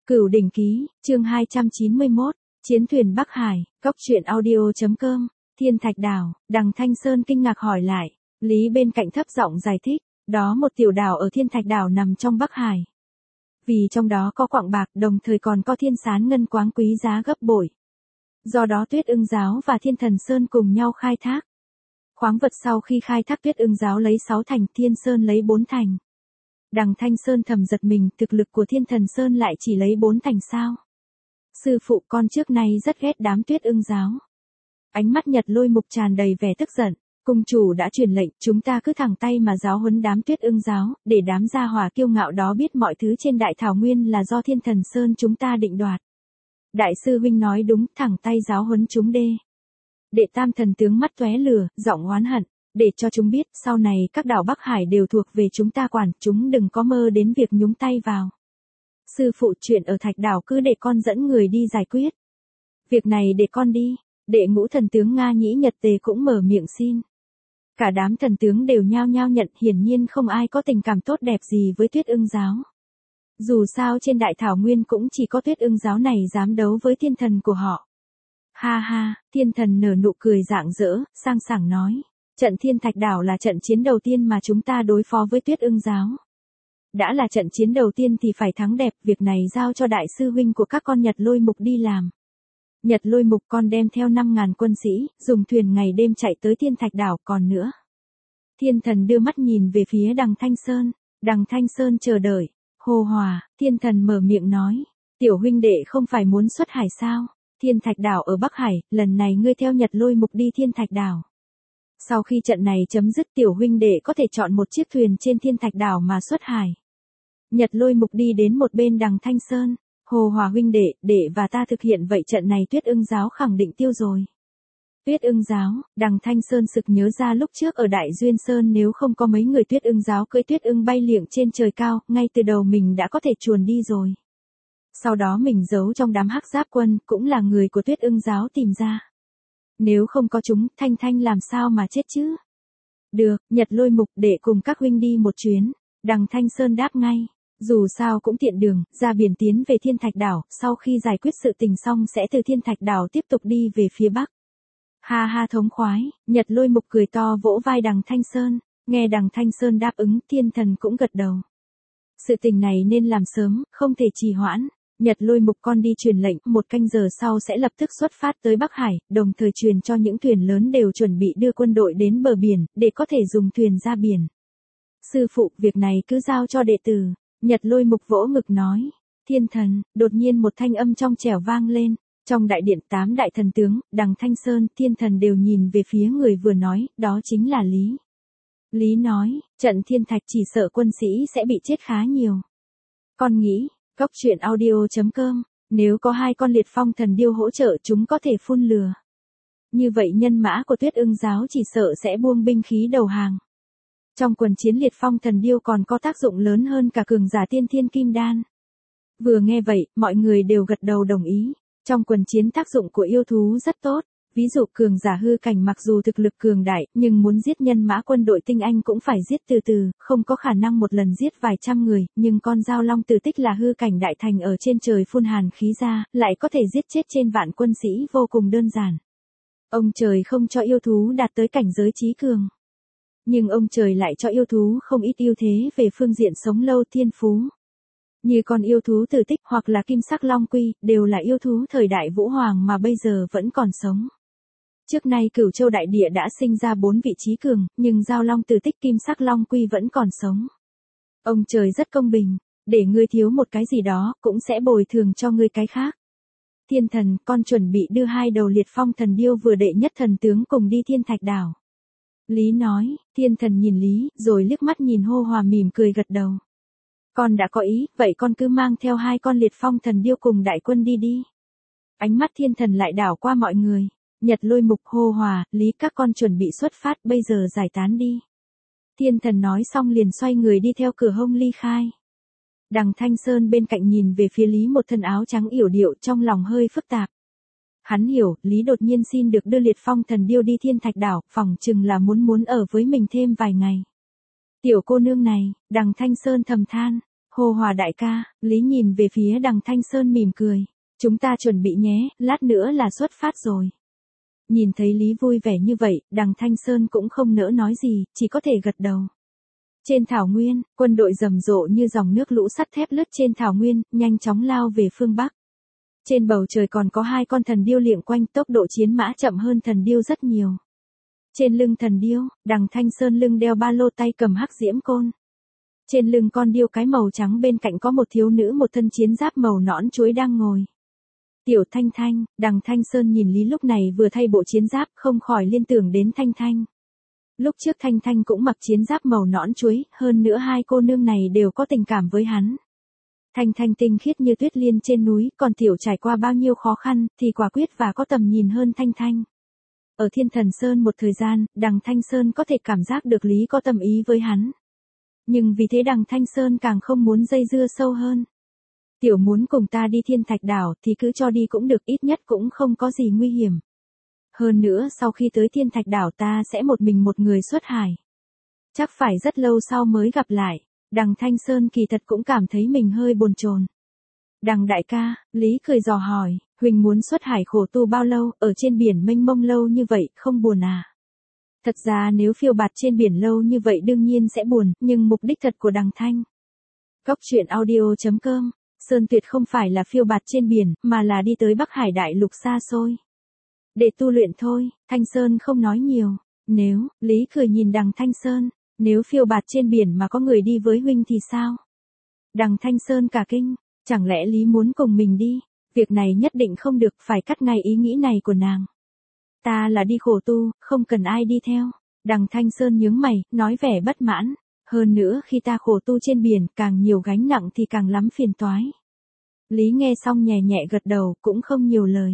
Cửu Đỉnh Ký, chương 291, Chiến thuyền Bắc Hải, Cốc truyện audio.com, Thiên Thạch Đảo. Đằng Thanh Sơn kinh ngạc hỏi lại, Lý bên cạnh thấp giọng giải thích, đó một tiểu đảo ở Thiên Thạch Đảo nằm trong Bắc Hải. Vì trong đó có quặng bạc, đồng thời còn có thiên sán ngân quáng quý giá gấp bội. Do đó Tuyết Ưng Giáo và Thiên Thần Sơn cùng nhau khai thác. Khoáng vật sau khi khai thác Tuyết Ưng Giáo lấy 6 thành, Thiên Sơn lấy 4 thành. Đằng Thanh Sơn thầm giật mình, thực lực của Thiên Thần Sơn lại chỉ lấy 4 thành sao? Sư phụ con trước nay rất ghét đám Tuyết Ưng Giáo. Ánh mắt Nhật Lôi Mục tràn đầy vẻ tức giận, cung chủ đã truyền lệnh, chúng ta cứ thẳng tay mà giáo huấn đám Tuyết Ưng Giáo, để đám gia hỏa kiêu ngạo đó biết mọi thứ trên đại thảo nguyên là do Thiên Thần Sơn chúng ta định đoạt. Đại sư huynh nói đúng, thẳng tay giáo huấn chúng đê. Đệ Tam thần tướng mắt tóe lửa, giọng oán hận, để cho chúng biết, sau này các đảo Bắc Hải đều thuộc về chúng ta quản, chúng đừng có mơ đến việc nhúng tay vào. Sư phụ, chuyện ở Thạch Đảo cứ để con dẫn người đi giải quyết. Việc này để con đi. Đệ Ngũ thần tướng Nga Nhĩ Nhật Tề cũng mở miệng xin. Cả đám thần tướng đều nhao nhao nhận, hiển nhiên không ai có tình cảm tốt đẹp gì với Tuyết Ưng Giáo. Dù sao trên đại thảo nguyên cũng chỉ có Tuyết Ưng Giáo này dám đấu với thiên thần của họ. Ha ha, thiên thần nở nụ cười rạng rỡ, sang sảng nói. Trận Thiên Thạch Đảo là trận chiến đầu tiên mà chúng ta đối phó với Tuyết Ưng Giáo. Đã là trận chiến đầu tiên thì phải thắng đẹp, việc này giao cho đại sư huynh của các con Nhật Lôi Mục đi làm. Nhật Lôi Mục con đem theo 5.000 quân sĩ, dùng thuyền ngày đêm chạy tới Thiên Thạch Đảo, còn nữa. Thiên thần đưa mắt nhìn về phía đằng Thanh Sơn. Đằng Thanh Sơn chờ đợi. Hồ Hòa, thiên thần mở miệng nói. Tiểu huynh đệ không phải muốn xuất hải sao? Thiên Thạch Đảo ở Bắc Hải, lần này ngươi theo Nhật Lôi Mục đi Thiên Thạch Đảo. Sau khi trận này chấm dứt, tiểu huynh đệ có thể chọn một chiếc thuyền trên Thiên Thạch Đảo mà xuất hải. Nhật Lôi Mục đi đến một bên đằng Thanh Sơn. Hồ Hòa huynh đệ, đệ và ta thực hiện vậy trận này Tuyết Ưng Giáo khẳng định tiêu rồi. Tuyết Ưng Giáo, đằng Thanh Sơn sực nhớ ra lúc trước ở Đại Duyên Sơn nếu không có mấy người Tuyết Ưng Giáo cưỡi Tuyết Ưng bay liệng trên trời cao, ngay từ đầu mình đã có thể chuồn đi rồi. Sau đó mình giấu trong đám hắc giáp quân, cũng là người của Tuyết Ưng Giáo tìm ra. Nếu không có chúng, Thanh Thanh làm sao mà chết chứ? Được, Nhật Lôi Mục, để cùng các huynh đi một chuyến. Đằng Thanh Sơn đáp ngay. Dù sao cũng tiện đường, ra biển tiến về Thiên Thạch Đảo, sau khi giải quyết sự tình xong sẽ từ Thiên Thạch Đảo tiếp tục đi về phía Bắc. Ha ha thống khoái, Nhật Lôi Mục cười to vỗ vai đằng Thanh Sơn, nghe đằng Thanh Sơn đáp ứng, thiên thần cũng gật đầu. Sự tình này nên làm sớm, không thể trì hoãn. Nhật Lôi Mục con đi truyền lệnh, 1 canh giờ sau sẽ lập tức xuất phát tới Bắc Hải, đồng thời truyền cho những thuyền lớn đều chuẩn bị đưa quân đội đến bờ biển, để có thể dùng thuyền ra biển. Sư phụ, việc này cứ giao cho đệ tử. Nhật Lôi Mục vỗ ngực nói. Thiên thần, đột nhiên một thanh âm trong trẻo vang lên. Trong đại điện 8 đại thần tướng, đằng Thanh Sơn, thiên thần đều nhìn về phía người vừa nói, đó chính là Lý. Lý nói, trận Thiên Thạch chỉ sợ quân sĩ sẽ bị chết khá nhiều. Con nghĩ, Cốc truyện audio.com, nếu có 2 con liệt phong thần điêu hỗ trợ chúng có thể phun lửa. Như vậy nhân mã của Tuyết Ưng Giáo chỉ sợ sẽ buông binh khí đầu hàng. Trong quần chiến liệt phong thần điêu còn có tác dụng lớn hơn cả cường giả tiên thiên kim đan. Vừa nghe vậy, mọi người đều gật đầu đồng ý. Trong quần chiến tác dụng của yêu thú rất tốt. Ví dụ cường giả hư cảnh mặc dù thực lực cường đại, nhưng muốn giết nhân mã quân đội tinh anh cũng phải giết từ từ, không có khả năng một lần giết vài trăm người, nhưng con dao long tử tích là hư cảnh đại thành ở trên trời phun hàn khí ra, lại có thể giết chết trên vạn quân sĩ vô cùng đơn giản. Ông trời không cho yêu thú đạt tới cảnh giới trí cường. Nhưng ông trời lại cho yêu thú không ít ưu thế về phương diện sống lâu thiên phú. Như con yêu thú tử tích hoặc là kim sắc long quy, đều là yêu thú thời đại Vũ Hoàng mà bây giờ vẫn còn sống. Trước nay Cửu Châu đại địa đã sinh ra 4 vị trí cường, nhưng giao long tử tích kim sắc long quy vẫn còn sống. Ông trời rất công bình, để ngươi thiếu một cái gì đó, cũng sẽ bồi thường cho ngươi cái khác. Thiên thần, con chuẩn bị đưa 2 đầu liệt phong thần điêu vừa đệ nhất thần tướng cùng đi Thiên Thạch Đảo. Lý nói, thiên thần nhìn Lý, rồi liếc mắt nhìn Hồ Hòa mỉm cười gật đầu. Con đã có ý, vậy con cứ mang theo 2 con liệt phong thần điêu cùng đại quân đi đi. Ánh mắt thiên thần lại đảo qua mọi người. Nhật Lôi Mục, Hồ Hòa, Lý các con chuẩn bị xuất phát, bây giờ giải tán đi. Thiên thần nói xong liền xoay người đi theo cửa hông ly khai. Đằng Thanh Sơn bên cạnh nhìn về phía Lý một thân áo trắng yểu điệu, trong lòng hơi phức tạp. Hắn hiểu, Lý đột nhiên xin được đưa liệt phong thần điêu đi Thiên Thạch Đảo, phỏng chừng là muốn ở với mình thêm vài ngày. Tiểu cô nương này, đằng Thanh Sơn thầm than. Hô Hòa đại ca, Lý nhìn về phía Đằng Thanh Sơn mỉm cười. Chúng ta chuẩn bị nhé, lát nữa là xuất phát rồi. Nhìn thấy Lý vui vẻ như vậy, Đằng Thanh Sơn cũng không nỡ nói gì, chỉ có thể gật đầu. Trên thảo nguyên, quân đội rầm rộ như dòng nước lũ sắt thép lướt trên thảo nguyên, nhanh chóng lao về phương Bắc. Trên bầu trời còn có 2 con thần điêu liệng quanh, tốc độ chiến mã chậm hơn thần điêu rất nhiều. Trên lưng thần điêu, Đằng Thanh Sơn lưng đeo ba lô, tay cầm hắc diễm côn. Trên lưng con điêu cái màu trắng bên cạnh có một thiếu nữ một thân chiến giáp màu nõn chuối đang ngồi. Tiểu Thanh Thanh, Đằng Thanh Sơn nhìn Lý lúc này vừa thay bộ chiến giáp không khỏi liên tưởng đến Thanh Thanh. Lúc trước Thanh Thanh cũng mặc chiến giáp màu nõn chuối, hơn nữa 2 cô nương này đều có tình cảm với hắn. Thanh Thanh tinh khiết như tuyết liên trên núi, còn Tiểu trải qua bao nhiêu khó khăn, thì quả quyết và có tầm nhìn hơn Thanh Thanh. Ở Thiên Thần Sơn một thời gian, Đằng Thanh Sơn có thể cảm giác được Lý có tâm ý với hắn. Nhưng vì thế Đằng Thanh Sơn càng không muốn dây dưa sâu hơn. Tiểu muốn cùng ta đi Thiên Thạch Đảo thì cứ cho đi cũng được, ít nhất cũng không có gì nguy hiểm. Hơn nữa sau khi tới Thiên Thạch Đảo ta sẽ một mình một người xuất hải. Chắc phải rất lâu sau mới gặp lại. Đằng Thanh Sơn kỳ thật cũng cảm thấy mình hơi bồn chồn. Đằng đại ca, Lý cười dò hỏi, Huỳnh muốn xuất hải khổ tu bao lâu, ở trên biển mênh mông lâu như vậy, không buồn à? Thật ra nếu phiêu bạt trên biển lâu như vậy đương nhiên sẽ buồn, nhưng mục đích thật của Đằng Thanh. Góc truyện audio.com, Sơn Tuyệt không phải là phiêu bạt trên biển, mà là đi tới Bắc Hải đại lục xa xôi. Để tu luyện thôi, Thanh Sơn không nói nhiều. Nếu, Lý cười nhìn Đằng Thanh Sơn, nếu phiêu bạt trên biển mà có người đi với huynh thì sao? Đằng Thanh Sơn cả kinh, chẳng lẽ Lý muốn cùng mình đi? Việc này nhất định không được, phải cắt ngay ý nghĩ này của nàng. Ta là đi khổ tu, không cần ai đi theo. Đằng Thanh Sơn nhướng mày, nói vẻ bất mãn. Hơn nữa khi ta khổ tu trên biển, càng nhiều gánh nặng thì càng lắm phiền toái. Lý nghe xong nhẹ nhẹ gật đầu, cũng không nhiều lời.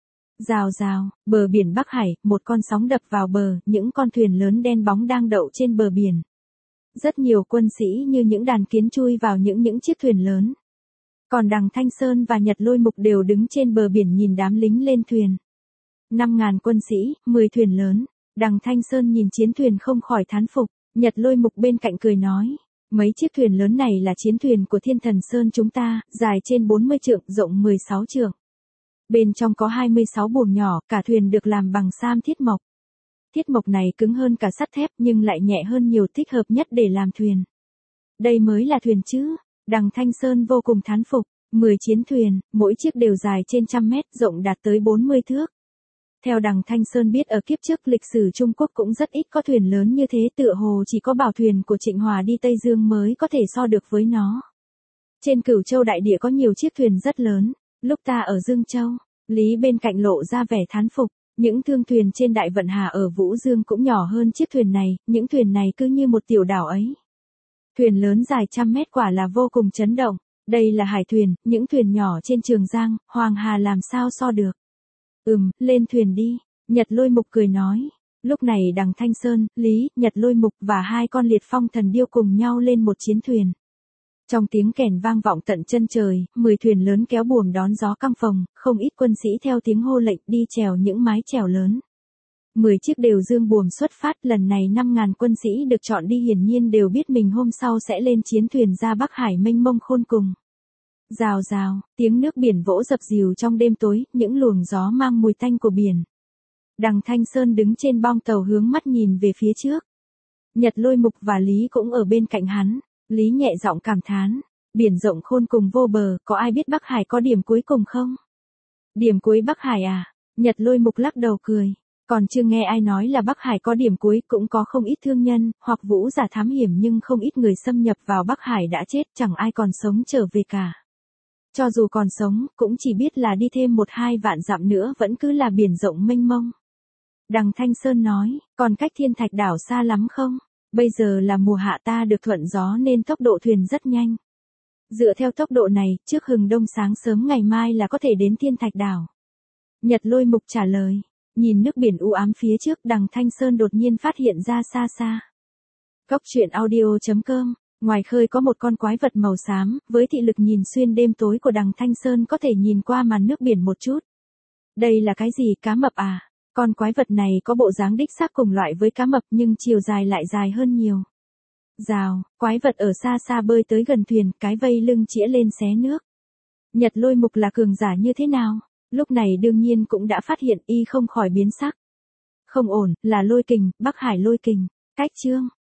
Rào rào, bờ biển Bắc Hải, một con sóng đập vào bờ, những con thuyền lớn đen bóng đang đậu trên bờ biển. Rất nhiều quân sĩ như những đàn kiến chui vào những chiếc thuyền lớn. Còn Đằng Thanh Sơn và Nhật Lôi Mục đều đứng trên bờ biển nhìn đám lính lên thuyền. 5.000 quân sĩ, 10 thuyền lớn. Đằng Thanh Sơn nhìn chiến thuyền không khỏi thán phục. Nhật Lôi Mục bên cạnh cười nói. Mấy chiếc thuyền lớn này là chiến thuyền của Thiên Thần Sơn chúng ta, dài trên 40 trượng, rộng 16 trượng. Bên trong có 26 buồng nhỏ, cả thuyền được làm bằng sam thiết mộc. Thiết mộc này cứng hơn cả sắt thép nhưng lại nhẹ hơn nhiều, thích hợp nhất để làm thuyền. Đây mới là thuyền chứ. Đằng Thanh Sơn vô cùng thán phục. 10 chiến thuyền, mỗi chiếc đều dài trên 100 mét, rộng đạt tới 40 thước. Theo Đằng Thanh Sơn biết ở kiếp trước lịch sử Trung Quốc cũng rất ít có thuyền lớn như thế, tựa hồ chỉ có bảo thuyền của Trịnh Hòa đi Tây Dương mới có thể so được với nó. Trên Cửu Châu đại địa có nhiều chiếc thuyền rất lớn. Lúc ta ở Dương Châu, Lý bên cạnh lộ ra vẻ thán phục. Những thương thuyền trên Đại Vận Hà ở Vũ Dương cũng nhỏ hơn chiếc thuyền này, những thuyền này cứ như một tiểu đảo ấy. Thuyền lớn dài 100 mét quả là vô cùng chấn động. Đây là hải thuyền, những thuyền nhỏ trên Trường Giang, Hoàng Hà làm sao so được. Lên thuyền đi. Nhật Lôi Mục cười nói. Lúc này Đằng Thanh Sơn, Lý, Nhật Lôi Mục và 2 con liệt phong thần điêu cùng nhau lên một chiến thuyền. Trong tiếng kèn vang vọng tận chân trời, 10 thuyền lớn kéo buồm đón gió căng phồng, không ít quân sĩ theo tiếng hô lệnh đi chèo những mái chèo lớn. 10 chiếc đều dương buồm xuất phát, lần này 5.000 quân sĩ được chọn đi hiển nhiên đều biết mình hôm sau sẽ lên chiến thuyền ra Bắc Hải mênh mông khôn cùng. Rào rào, tiếng nước biển vỗ dập dìu trong đêm tối, những luồng gió mang mùi tanh của biển. Đằng Thanh Sơn đứng trên bong tàu hướng mắt nhìn về phía trước. Nhật Lôi Mục và Lý cũng ở bên cạnh hắn. Lý nhẹ giọng cảm thán. Biển rộng khôn cùng vô bờ, có ai biết Bắc Hải có điểm cuối cùng không? Điểm cuối Bắc Hải à? Nhật Lôi Mục lắc đầu cười. Còn chưa nghe ai nói là Bắc Hải có điểm cuối, cũng có không ít thương nhân, hoặc vũ giả thám hiểm, nhưng không ít người xâm nhập vào Bắc Hải đã chết, chẳng ai còn sống trở về cả. Cho dù còn sống, cũng chỉ biết là đi thêm 1-2 vạn dặm nữa vẫn cứ là biển rộng mênh mông. Đằng Thanh Sơn nói, còn cách Thiên Thạch Đảo xa lắm không? Bây giờ là mùa hạ, ta được thuận gió nên tốc độ thuyền rất nhanh. Dựa theo tốc độ này, trước hừng đông sáng sớm ngày mai là có thể đến Thiên Thạch Đảo. Nhật Lôi Mục trả lời. Nhìn nước biển u ám phía trước, Đằng Thanh Sơn đột nhiên phát hiện ra xa xa. Góc truyện audio.com, ngoài khơi có một con quái vật màu xám, với thị lực nhìn xuyên đêm tối của Đằng Thanh Sơn có thể nhìn qua màn nước biển một chút. Đây là cái gì, cá mập à? Con quái vật này có bộ dáng đích xác cùng loại với cá mập nhưng chiều dài lại dài hơn nhiều. Rào, quái vật ở xa xa bơi tới gần thuyền, cái vây lưng chĩa lên xé nước. Nhật Lôi Mục là cường giả như thế nào? Lúc này đương nhiên cũng đã phát hiện y không khỏi biến sắc. Không ổn, là lôi kình, Bắc Hải lôi kình. Cách chương.